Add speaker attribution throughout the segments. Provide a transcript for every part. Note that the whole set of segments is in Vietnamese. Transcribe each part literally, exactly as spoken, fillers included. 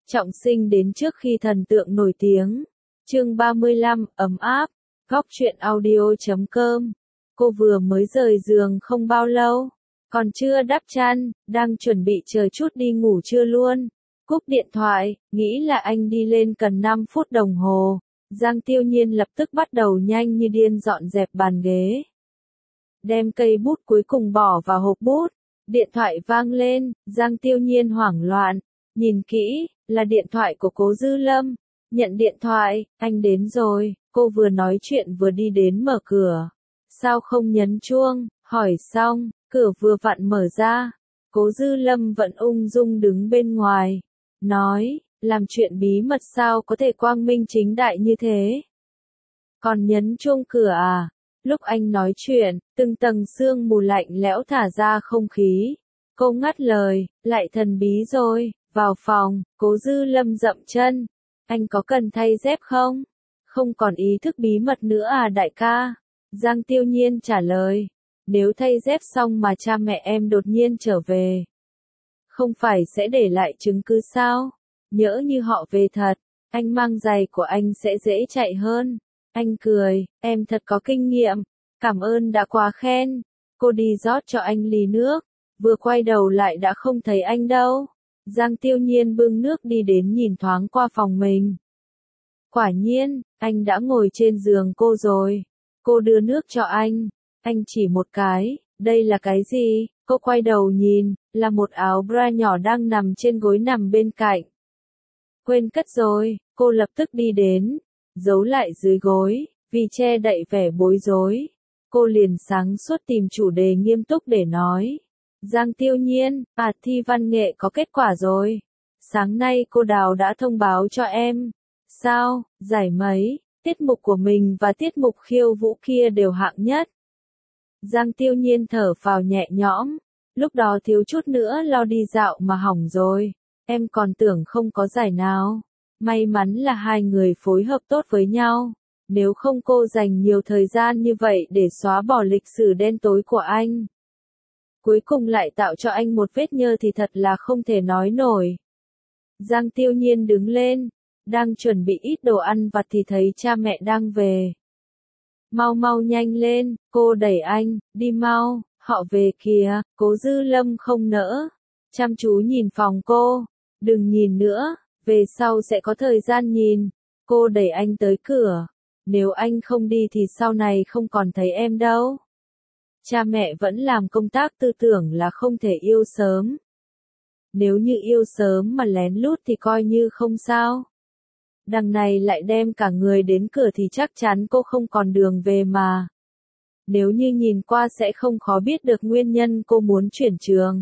Speaker 1: Trọng sinh đến trước khi thần tượng nổi tiếng. Chương ba mươi lăm, ấm áp. Góc truyện audio chấm com. Cô vừa mới rời giường không bao lâu, còn chưa đắp chăn, đang chuẩn bị chờ chút đi ngủ trưa luôn. Cúp điện thoại, nghĩ là anh đi lên cần năm phút đồng hồ. Giang Tiêu Nhiên lập tức bắt đầu nhanh như điên dọn dẹp bàn ghế. Đem cây bút cuối cùng bỏ vào hộp bút. Điện thoại vang lên, Giang Tiêu Nhiên hoảng loạn. Nhìn kỹ, là điện thoại của Cố Dư Lâm. Nhận điện thoại, anh đến rồi. Cô vừa nói chuyện vừa đi đến mở cửa. Sao không nhấn chuông? Hỏi xong, cửa vừa vặn mở ra. Cố Dư Lâm vẫn ung dung đứng bên ngoài. Nói, làm chuyện bí mật sao có thể quang minh chính đại như thế? Còn nhấn chuông cửa à? Lúc anh nói chuyện, từng tầng sương mù lạnh lẽo thả ra không khí. Cô ngắt lời, lại thần bí rồi. Vào phòng, Cố Dư Lâm dậm chân. Anh có cần thay dép không? Không còn ý thức bí mật nữa à đại ca? Giang Tiêu Nhiên trả lời. Nếu thay dép xong mà cha mẹ em đột nhiên trở về, không phải sẽ để lại chứng cứ sao? Nhỡ như họ về thật, anh mang giày của anh sẽ dễ chạy hơn. Anh cười, em thật có kinh nghiệm. Cảm ơn đã quá khen. Cô đi rót cho anh ly nước. Vừa quay đầu lại đã không thấy anh đâu. Giang Tiêu Nhiên bưng nước đi đến nhìn thoáng qua phòng mình. Quả nhiên, anh đã ngồi trên giường cô rồi. Cô đưa nước cho anh. Anh chỉ một cái, đây là cái gì? Cô quay đầu nhìn, là một áo bra nhỏ đang nằm trên gối nằm bên cạnh. Quên cất rồi, cô lập tức đi đến, giấu lại dưới gối, vì che đậy vẻ bối rối. Cô liền sáng suốt tìm chủ đề nghiêm túc để nói. Giang Tiêu Nhiên, à thi văn nghệ có kết quả rồi. Sáng nay cô Đào đã thông báo cho em. Sao, giải mấy, tiết mục của mình và tiết mục khiêu vũ kia đều hạng nhất. Giang Tiêu Nhiên thở phào nhẹ nhõm. Lúc đó thiếu chút nữa lo đi dạo mà hỏng rồi. Em còn tưởng không có giải nào. May mắn là hai người phối hợp tốt với nhau. Nếu không cô dành nhiều thời gian như vậy để xóa bỏ lịch sử đen tối của anh. Cuối cùng lại tạo cho anh một vết nhơ thì thật là không thể nói nổi. Giang Tiêu Nhiên đứng lên, đang chuẩn bị ít đồ ăn vặt thì thấy cha mẹ đang về. Mau mau nhanh lên, cô đẩy anh, đi mau, họ về kìa. Cố Dư Lâm không nỡ, chăm chú nhìn phòng cô. Đừng nhìn nữa, về sau sẽ có thời gian nhìn. Cô đẩy anh tới cửa. Nếu anh không đi thì sau này không còn thấy em đâu. Cha mẹ vẫn làm công tác tư tưởng là không thể yêu sớm. Nếu như yêu sớm mà lén lút thì coi như không sao. Đằng này lại đem cả người đến cửa thì chắc chắn cô không còn đường về mà. Nếu như nhìn qua sẽ không khó biết được nguyên nhân cô muốn chuyển trường.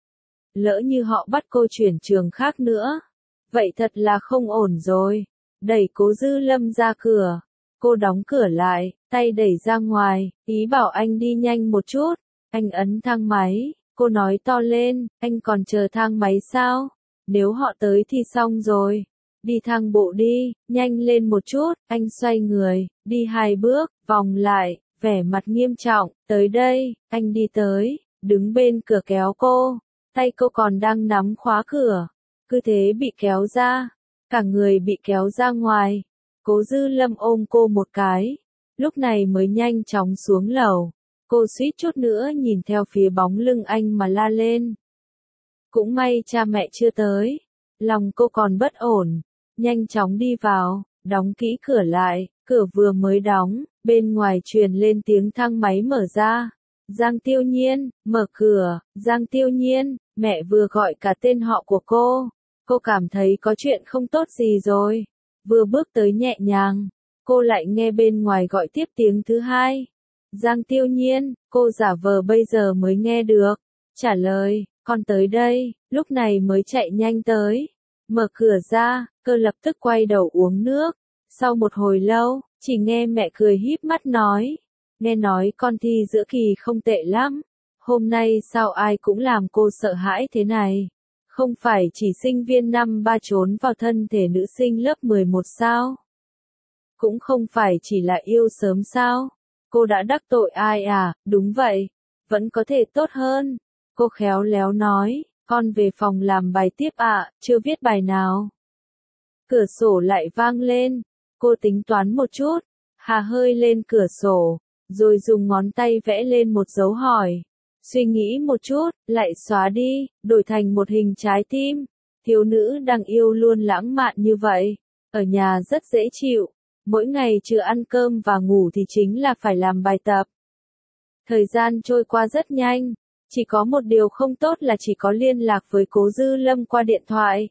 Speaker 1: Lỡ như họ bắt cô chuyển trường khác nữa. Vậy thật là không ổn rồi. Đẩy Cố Dư Lâm ra cửa. Cô đóng cửa lại, tay đẩy ra ngoài, ý bảo anh đi nhanh một chút. Anh ấn thang máy, cô nói to lên, anh còn chờ thang máy sao? Nếu họ tới thì xong rồi. Đi thang bộ đi, nhanh lên một chút. Anh xoay người, đi hai bước, vòng lại, vẻ mặt nghiêm trọng. Tới đây, anh đi tới, đứng bên cửa kéo cô. Tay cô còn đang nắm khóa cửa. Cứ thế bị kéo ra. Cả người bị kéo ra ngoài. Cố Dư Lâm ôm cô một cái. Lúc này mới nhanh chóng xuống lầu. Cô suýt chút nữa nhìn theo phía bóng lưng anh mà la lên. Cũng may cha mẹ chưa tới. Lòng cô còn bất ổn. Nhanh chóng đi vào, đóng kỹ cửa lại. Cửa vừa mới đóng, bên ngoài truyền lên tiếng thang máy mở ra. Giang Tiêu Nhiên, mở cửa. Giang Tiêu Nhiên, mẹ vừa gọi cả tên họ của cô. Cô cảm thấy có chuyện không tốt gì rồi. Vừa bước tới nhẹ nhàng, cô lại nghe bên ngoài gọi tiếp tiếng thứ hai. Giang Tiêu Nhiên, cô giả vờ bây giờ mới nghe được. Trả lời, con tới đây, lúc này mới chạy nhanh tới. Mở cửa ra, cô lập tức quay đầu uống nước. Sau một hồi lâu, chỉ nghe mẹ cười híp mắt nói. Nghe nói con thi giữa kỳ không tệ lắm. Hôm nay sao ai cũng làm cô sợ hãi thế này? Không phải chỉ sinh viên năm ba trốn vào thân thể nữ sinh lớp mười một sao? Cũng không phải chỉ là yêu sớm sao? Cô đã đắc tội ai à? Đúng vậy, vẫn có thể tốt hơn. Cô khéo léo nói, con về phòng làm bài tiếp ạ, chưa viết bài nào. Cửa sổ lại vang lên. Cô tính toán một chút, hà hơi lên cửa sổ, rồi dùng ngón tay vẽ lên một dấu hỏi. Suy nghĩ một chút, lại xóa đi, đổi thành một hình trái tim. Thiếu nữ đang yêu luôn lãng mạn như vậy. Ở nhà rất dễ chịu. Mỗi ngày trừ ăn cơm và ngủ thì chính là phải làm bài tập. Thời gian trôi qua rất nhanh. Chỉ có một điều không tốt là chỉ có liên lạc với Cố Dư Lâm qua điện thoại.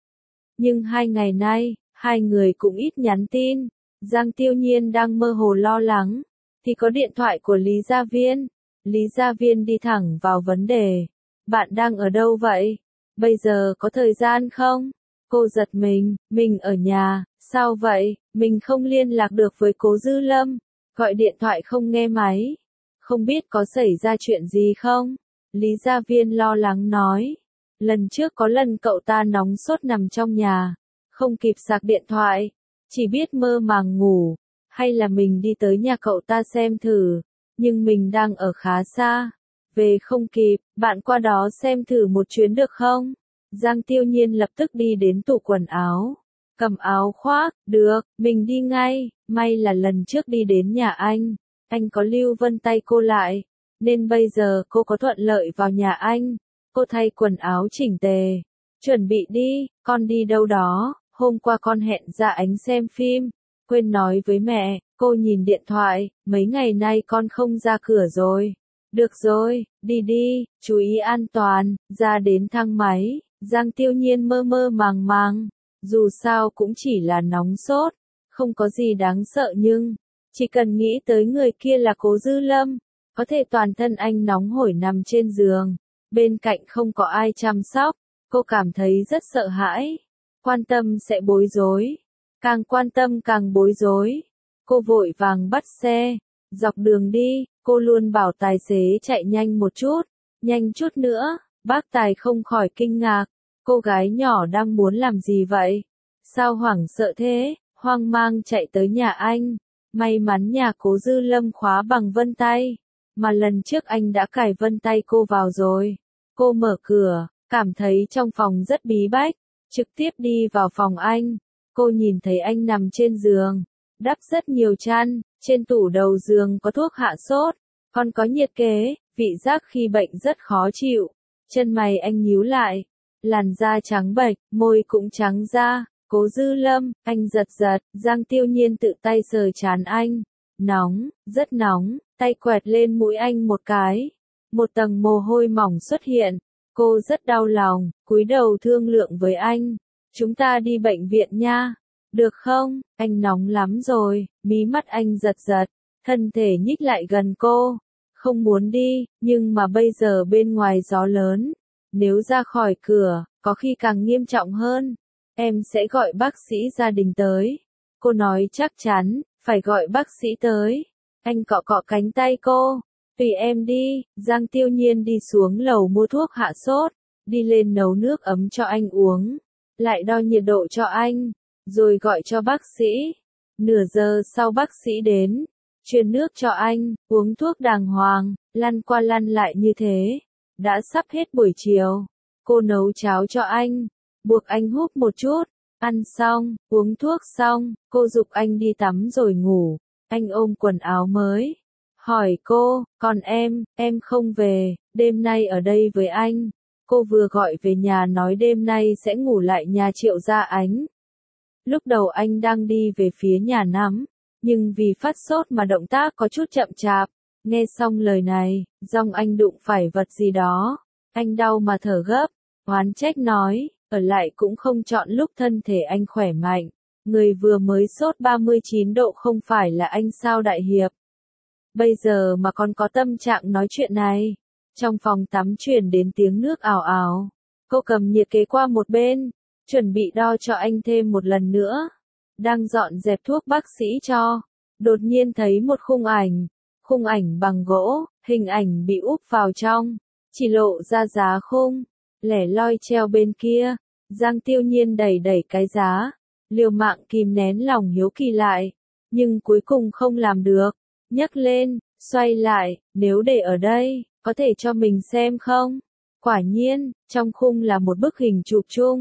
Speaker 1: Nhưng hai ngày nay, hai người cũng ít nhắn tin. Giang Tiêu Nhiên đang mơ hồ lo lắng. Thì có điện thoại của Lý Gia Viên. Lý Gia Viên đi thẳng vào vấn đề. Bạn đang ở đâu vậy? Bây giờ có thời gian không? Cô giật mình, mình ở nhà, sao vậy? Mình không liên lạc được với Cố Dư Lâm. Gọi điện thoại không nghe máy. Không biết có xảy ra chuyện gì không? Lý Gia Viên lo lắng nói. Lần trước có lần cậu ta nóng sốt nằm trong nhà. Không kịp sạc điện thoại. Chỉ biết mơ màng ngủ. Hay là mình đi tới nhà cậu ta xem thử. Nhưng mình đang ở khá xa. Về không kịp, bạn qua đó xem thử một chuyến được không? Giang Tiêu Nhiên lập tức đi đến tủ quần áo. Cầm áo khoác, được, mình đi ngay. May là lần trước đi đến nhà anh. Anh có lưu vân tay cô lại. Nên bây giờ cô có thuận lợi vào nhà anh. Cô thay quần áo chỉnh tề. Chuẩn bị đi, con đi đâu đó. Hôm qua con hẹn Dạ Ánh xem phim. Quên nói với mẹ, cô nhìn điện thoại. Mấy ngày nay con không ra cửa rồi. Được rồi, đi đi, chú ý an toàn. Ra đến thang máy. Giang Tiêu Nhiên mơ mơ màng màng. Dù sao cũng chỉ là nóng sốt. Không có gì đáng sợ nhưng. Chỉ cần nghĩ tới người kia là Cố Dư Lâm. Có thể toàn thân anh nóng hổi nằm trên giường. Bên cạnh không có ai chăm sóc. Cô cảm thấy rất sợ hãi. Quan tâm sẽ bối rối. Càng quan tâm càng bối rối. Cô vội vàng bắt xe. Dọc đường đi, cô luôn bảo tài xế chạy nhanh một chút. Nhanh chút nữa. Bác Tài không khỏi kinh ngạc. Cô gái nhỏ đang muốn làm gì vậy? Sao hoảng sợ thế? Hoang mang chạy tới nhà anh. May mắn nhà Cố Dư Lâm khóa bằng vân tay. Mà lần trước anh đã cài vân tay cô vào rồi. Cô mở cửa, cảm thấy trong phòng rất bí bách. Trực tiếp đi vào phòng anh. Cô nhìn thấy anh nằm trên giường. Đắp rất nhiều chăn. Trên tủ đầu giường có thuốc hạ sốt. Còn có nhiệt kế. Vị giác khi bệnh rất khó chịu. Chân mày anh nhíu lại. Làn da trắng bệch, môi cũng trắng da. Cố Dư Lâm, anh giật giật. Giang Tiêu Nhiên tự tay sờ trán anh. Nóng, rất nóng. Tay quẹt lên mũi anh một cái. Một tầng mồ hôi mỏng xuất hiện. Cô rất đau lòng, cúi đầu thương lượng với anh. Chúng ta đi bệnh viện nha. Được không? Anh nóng lắm rồi. Mí mắt anh giật giật. Thân thể nhích lại gần cô. Không muốn đi, nhưng mà bây giờ bên ngoài gió lớn. Nếu ra khỏi cửa, có khi càng nghiêm trọng hơn. Em sẽ gọi bác sĩ gia đình tới. Cô nói chắc chắn, phải gọi bác sĩ tới. Anh cọ cọ cánh tay cô. Tùy em đi. Giang Tiêu Nhiên đi xuống lầu mua thuốc hạ sốt. Đi lên nấu nước ấm cho anh uống. Lại đo nhiệt độ cho anh. Rồi gọi cho bác sĩ. Nửa giờ sau bác sĩ đến. Truyền nước cho anh, uống thuốc đàng hoàng, lăn qua lăn lại như thế. Đã sắp hết buổi chiều. Cô nấu cháo cho anh. Buộc anh húp một chút. Ăn xong, uống thuốc xong, cô giục anh đi tắm rồi ngủ. Anh ôm quần áo mới. Hỏi cô, còn em, em không về, đêm nay ở đây với anh. Cô vừa gọi về nhà nói đêm nay sẽ ngủ lại nhà Triệu Gia Ánh. Lúc đầu anh đang đi về phía nhà nắm, nhưng vì phát sốt mà động tác có chút chậm chạp. Nghe xong lời này, giọng anh đụng phải vật gì đó. Anh đau mà thở gấp, oán trách nói, ở lại cũng không chọn lúc thân thể anh khỏe mạnh. Người vừa mới sốt ba mươi chín độ không phải là anh sao đại hiệp. Bây giờ mà còn có tâm trạng nói chuyện này. Trong phòng tắm truyền đến tiếng nước ào ào. Cô cầm nhiệt kế qua một bên, chuẩn bị đo cho anh thêm một lần nữa. Đang dọn dẹp thuốc bác sĩ cho. Đột nhiên thấy một khung ảnh. Khung ảnh bằng gỗ, hình ảnh bị úp vào trong. Chỉ lộ ra giá khung. Lẻ loi treo bên kia. Giang Tiêu Nhiên đẩy đẩy cái giá. Liều mạng kìm nén lòng hiếu kỳ lại. Nhưng cuối cùng không làm được. Nhấc lên, xoay lại, nếu để ở đây, có thể cho mình xem không? Quả nhiên, trong khung là một bức hình chụp chung.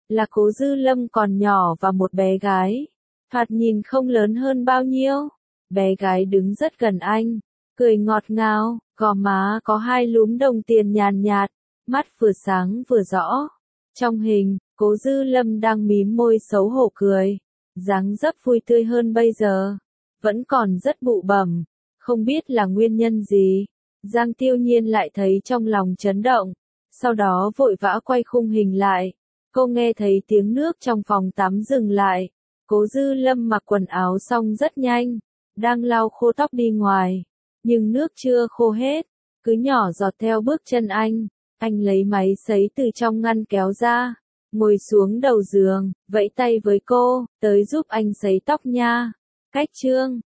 Speaker 1: là Cố Dư Lâm còn nhỏ và một bé gái. Thoạt nhìn không lớn hơn bao nhiêu. Bé gái đứng rất gần anh, cười ngọt ngào, gò má có hai lúm đồng tiền nhàn nhạt, mắt vừa sáng vừa rõ. Trong hình, Cố Dư Lâm đang mím môi xấu hổ cười, dáng dấp vui tươi hơn bây giờ, vẫn còn rất bụ bẩm, không biết là nguyên nhân gì. Giang Tiêu Nhiên lại thấy trong lòng chấn động, sau đó vội vã quay khung hình lại. Cô nghe thấy tiếng nước trong phòng tắm dừng lại. Cố Dư Lâm mặc quần áo xong rất nhanh, đang lau khô tóc đi ngoài, nhưng nước chưa khô hết, cứ nhỏ giọt theo bước chân anh. Anh lấy máy sấy từ trong ngăn kéo ra, ngồi xuống đầu giường, vẫy tay với cô, tới giúp anh sấy tóc nha. Cách chương